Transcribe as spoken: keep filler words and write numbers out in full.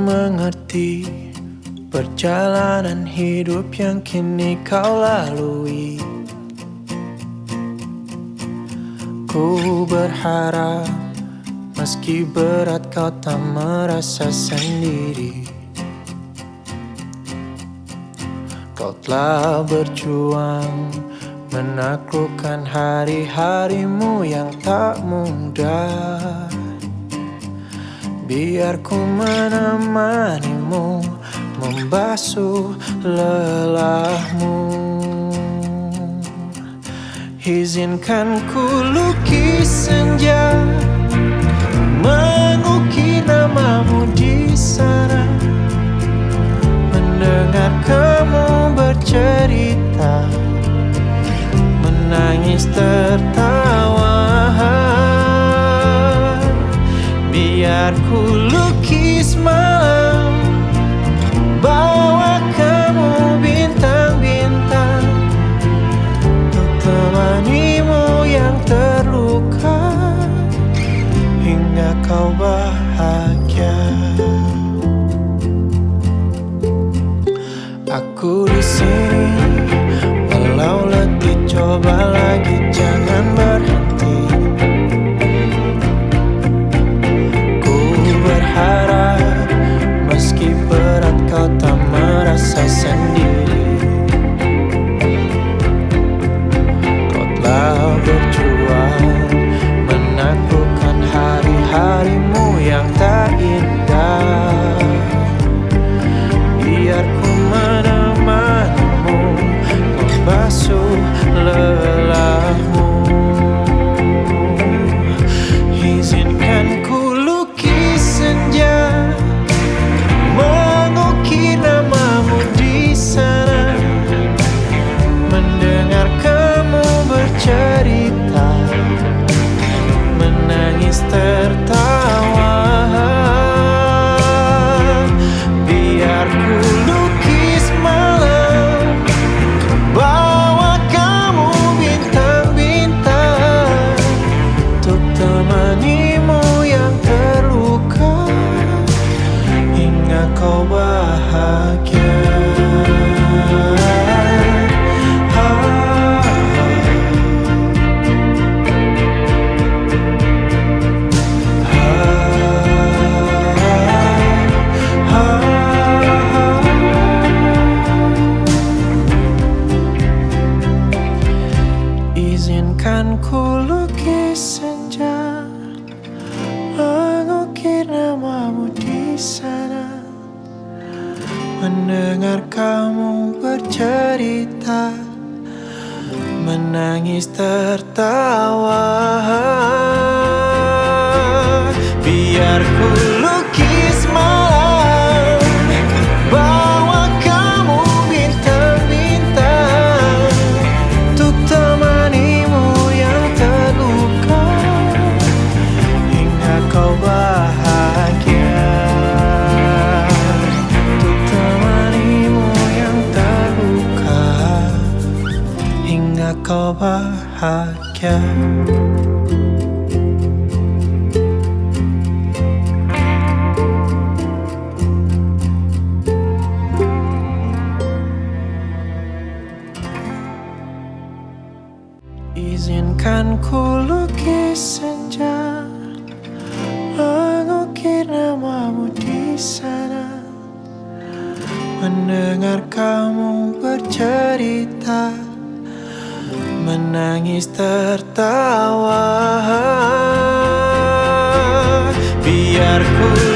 mengerti perjalanan hidup yang kini kau lalui. Ku berharap meski berat kau tak merasa sendiri. Kau telah berjuang menaklukkan hari-harimu yang tak mudah. Biar ku menemanimu, membasuh lelahmu. Izinkan ku lukis senja, mengukir namamu di sana. Mendengar kamu bercerita, menangis tertawa. Biar ku lukis malam, bawa kamu bintang-bintang, untuk temanimu yang terluka hingga kau bahagia. Aku di sini, walau letih coba lagi, jangan berhenti. Ku berharap meski berat kau tak merasa sendiri. Kau telah berjuang menaklukkan hari-harimu yang tak indah. Biar ku menemanimu, membasuh lelahmu. Izinkan ku lukis senja, mengukir namamu di sana. Mendengar kamu bercerita, menangis tertawa. Biar ku lukis malam, bawa kamu bintang-bintang, untuk temanimu yang terluka hingga kau bahagia. Izinkan ku lukis senja, mengukir namamu di sana. Mendengar kamu bercerita, menangis tertawa. Biar ku lukis malam, bawa kamu bintang-bintang, untuk temanimu yang terluka hingga kau bahagia. Untuk temanimu yang terluka hingga kau bahagia. Izinkan ku lukis senja, mengukir namamu di sana. Mendengar kamu bercerita, menangis tertawa. Biar ku